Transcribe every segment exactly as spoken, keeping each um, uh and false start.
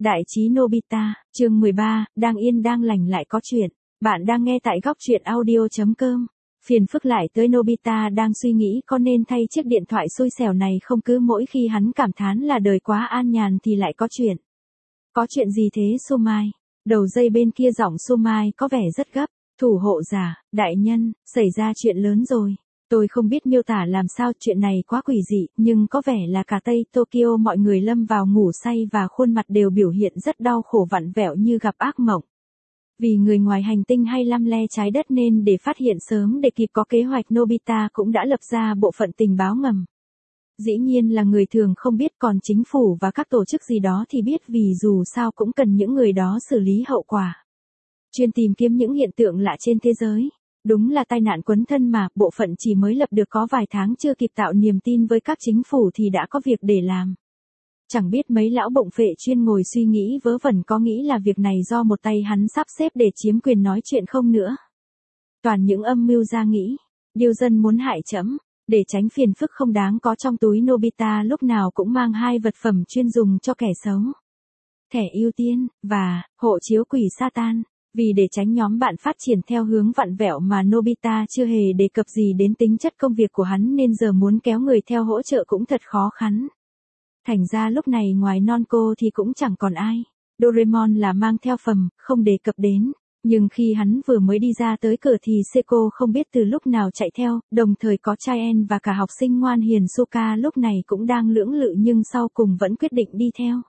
Đại trí Nobita, chương mười ba, đang yên đang lành lại có chuyện. Bạn đang nghe tại góc truyện audio chấm com. Phiền phức lại tới Nobita đang suy nghĩ có nên thay chiếc điện thoại xui xẻo này không, cứ mỗi khi hắn cảm thán là đời quá an nhàn thì lại có chuyện. Có chuyện gì thế Somai? Đầu dây bên kia giọng Somai có vẻ rất gấp. Thủ hộ giả, đại nhân, xảy ra chuyện lớn rồi. Tôi không biết miêu tả làm sao, chuyện này quá quỷ dị, nhưng có vẻ là cả Tây Tokyo mọi người lâm vào ngủ say và khuôn mặt đều biểu hiện rất đau khổ vặn vẹo như gặp ác mộng. Vì người ngoài hành tinh hay lăm le trái đất nên để phát hiện sớm để kịp có kế hoạch, Nobita cũng đã lập ra bộ phận tình báo ngầm. Dĩ nhiên là người thường không biết, còn chính phủ và các tổ chức gì đó thì biết, vì dù sao cũng cần những người đó xử lý hậu quả. Chuyên tìm kiếm những hiện tượng lạ trên thế giới. Đúng là tai nạn quấn thân mà, bộ phận chỉ mới lập được có vài tháng, chưa kịp tạo niềm tin với các chính phủ thì đã có việc để làm. Chẳng biết mấy lão bụng phệ chuyên ngồi suy nghĩ vớ vẩn có nghĩ là việc này do một tay hắn sắp xếp để chiếm quyền nói chuyện không nữa. Toàn những âm mưu ra nghĩ, điều dân muốn hại trẫm. Để tránh phiền phức không đáng có, trong túi Nobita lúc nào cũng mang hai vật phẩm chuyên dùng cho kẻ xấu. Thẻ ưu tiên, và hộ chiếu quỷ Satan. Vì để tránh nhóm bạn phát triển theo hướng vặn vẹo mà Nobita chưa hề đề cập gì đến tính chất công việc của hắn, nên giờ muốn kéo người theo hỗ trợ cũng thật khó khăn. Thành ra lúc này ngoài Nonco thì cũng chẳng còn ai. Doraemon là mang theo phẩm, không đề cập đến. Nhưng khi hắn vừa mới đi ra tới cửa thì Seiko không biết từ lúc nào chạy theo, đồng thời có Chien và cả học sinh ngoan hiền Suka lúc này cũng đang lưỡng lự nhưng sau cùng vẫn quyết định đi theo.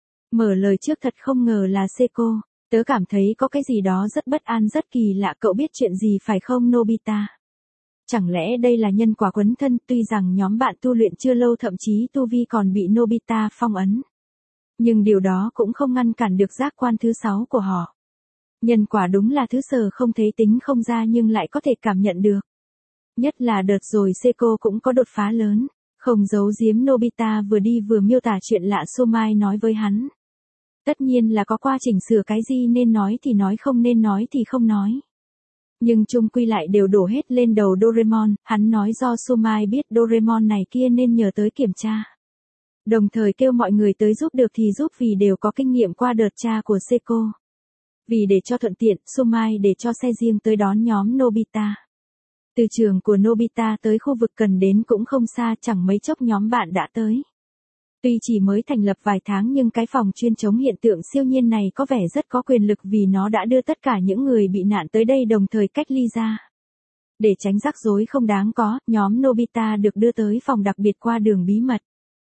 Mở lời trước, thật không ngờ là Seiko. Tớ cảm thấy có cái gì đó rất bất an, rất kỳ lạ, cậu biết chuyện gì phải không Nobita? Chẳng lẽ đây là nhân quả quấn thân? Tuy rằng nhóm bạn tu luyện chưa lâu, thậm chí tu vi còn bị Nobita phong ấn. Nhưng điều đó cũng không ngăn cản được giác quan thứ sáu của họ. Nhân quả đúng là thứ sờ không thấy, tính không ra nhưng lại có thể cảm nhận được. Nhất là đợt rồi Seiko cũng có đột phá lớn. Không giấu giếm, Nobita vừa đi vừa miêu tả chuyện lạ Somai nói với hắn. Tất nhiên là có qua chỉnh sửa, cái gì nên nói thì nói, không nên nói thì không nói. Nhưng chung quy lại đều đổ hết lên đầu Doraemon, hắn nói do Somai biết Doraemon này kia nên nhờ tới kiểm tra. Đồng thời kêu mọi người tới giúp được thì giúp, vì đều có kinh nghiệm qua đợt tra của Seiko. Vì để cho thuận tiện, Somai để cho xe riêng tới đón nhóm Nobita. Từ trường của Nobita tới khu vực cần đến cũng không xa, chẳng mấy chốc nhóm bạn đã tới. Tuy chỉ mới thành lập vài tháng nhưng cái phòng chuyên chống hiện tượng siêu nhiên này có vẻ rất có quyền lực, vì nó đã đưa tất cả những người bị nạn tới đây đồng thời cách ly ra. Để tránh rắc rối không đáng có, nhóm Nobita được đưa tới phòng đặc biệt qua đường bí mật.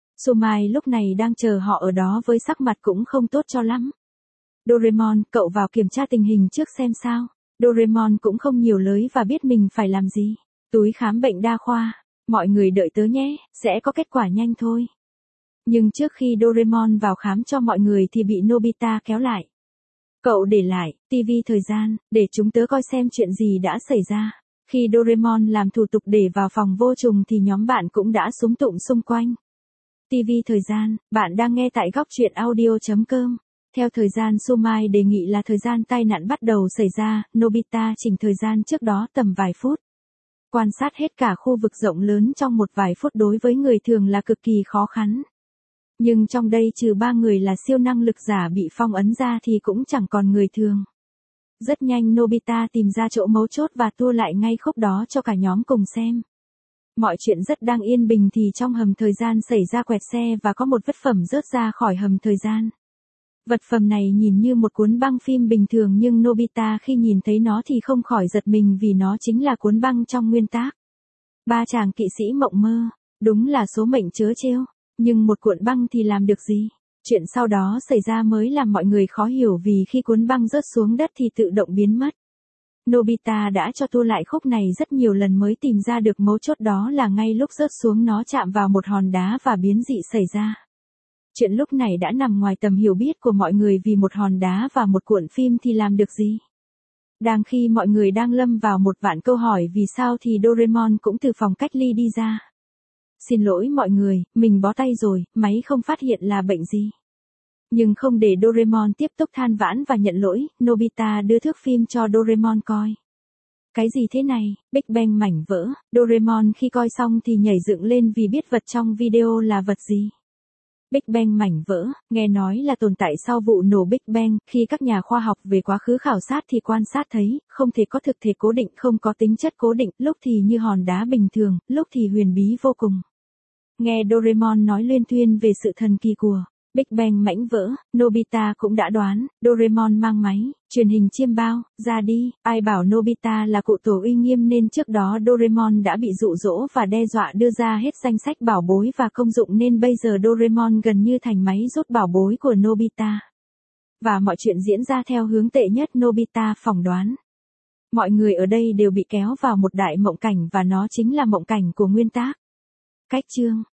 Somai lúc này đang chờ họ ở đó với sắc mặt cũng không tốt cho lắm. Doraemon, cậu vào kiểm tra tình hình trước xem sao. Doraemon cũng không nhiều lời và biết mình phải làm gì. Túi khám bệnh đa khoa. Mọi người đợi tớ nhé, sẽ có kết quả nhanh thôi. Nhưng trước khi Doraemon vào khám cho mọi người thì bị Nobita kéo lại. Cậu để lại tivi thời gian, để chúng tớ coi xem chuyện gì đã xảy ra. Khi Doraemon làm thủ tục để vào phòng vô trùng thì nhóm bạn cũng đã súng tụng xung quanh. tivi thời gian, bạn đang nghe tại góc truyện audio chấm com. Theo thời gian Somai đề nghị là thời gian tai nạn bắt đầu xảy ra, Nobita chỉnh thời gian trước đó tầm vài phút. Quan sát hết cả khu vực rộng lớn trong một vài phút đối với người thường là cực kỳ khó khăn. Nhưng trong đây trừ ba người là siêu năng lực giả bị phong ấn ra thì cũng chẳng còn người thường. Rất nhanh Nobita tìm ra chỗ mấu chốt và tua lại ngay khúc đó cho cả nhóm cùng xem. Mọi chuyện rất đang yên bình thì trong hầm thời gian xảy ra quẹt xe và có một vật phẩm rớt ra khỏi hầm thời gian. Vật phẩm này nhìn như một cuốn băng phim bình thường nhưng Nobita khi nhìn thấy nó thì không khỏi giật mình, vì nó chính là cuốn băng trong nguyên tác. Ba chàng kỵ sĩ mộng mơ, đúng là số mệnh trớ trêu. Nhưng một cuộn băng thì làm được gì? Chuyện sau đó xảy ra mới làm mọi người khó hiểu, vì khi cuốn băng rớt xuống đất thì tự động biến mất. Nobita đã cho tua lại khúc này rất nhiều lần mới tìm ra được mấu chốt, đó là ngay lúc rớt xuống nó chạm vào một hòn đá và biến dị xảy ra. Chuyện lúc này đã nằm ngoài tầm hiểu biết của mọi người, vì một hòn đá và một cuộn phim thì làm được gì? Đang khi mọi người đang lâm vào một vạn câu hỏi vì sao thì Doraemon cũng từ phòng cách ly đi ra. Xin lỗi mọi người, mình bó tay rồi, máy không phát hiện là bệnh gì. Nhưng không để Doraemon tiếp tục than vãn và nhận lỗi, Nobita đưa thước phim cho Doraemon coi. Cái gì thế này? Big Bang mảnh vỡ. Doraemon khi coi xong thì nhảy dựng lên vì biết vật trong video là vật gì. Big Bang mảnh vỡ, nghe nói là tồn tại sau vụ nổ Big Bang, khi các nhà khoa học về quá khứ khảo sát thì quan sát thấy, không thể có thực thể cố định, không có tính chất cố định, lúc thì như hòn đá bình thường, lúc thì huyền bí vô cùng. Nghe Doraemon nói luyên thuyên về sự thần kỳ của Big Bang mảnh vỡ, Nobita cũng đã đoán, Doraemon mang máy truyền hình chiêm bao ra đi, ai bảo Nobita là cụ tổ uy nghiêm nên trước đó Doraemon đã bị dụ dỗ và đe dọa đưa ra hết danh sách bảo bối và công dụng nên bây giờ Doraemon gần như thành máy rút bảo bối của Nobita. Và mọi chuyện diễn ra theo hướng tệ nhất Nobita phỏng đoán. Mọi người ở đây đều bị kéo vào một đại mộng cảnh và nó chính là mộng cảnh của nguyên tác. Cách chương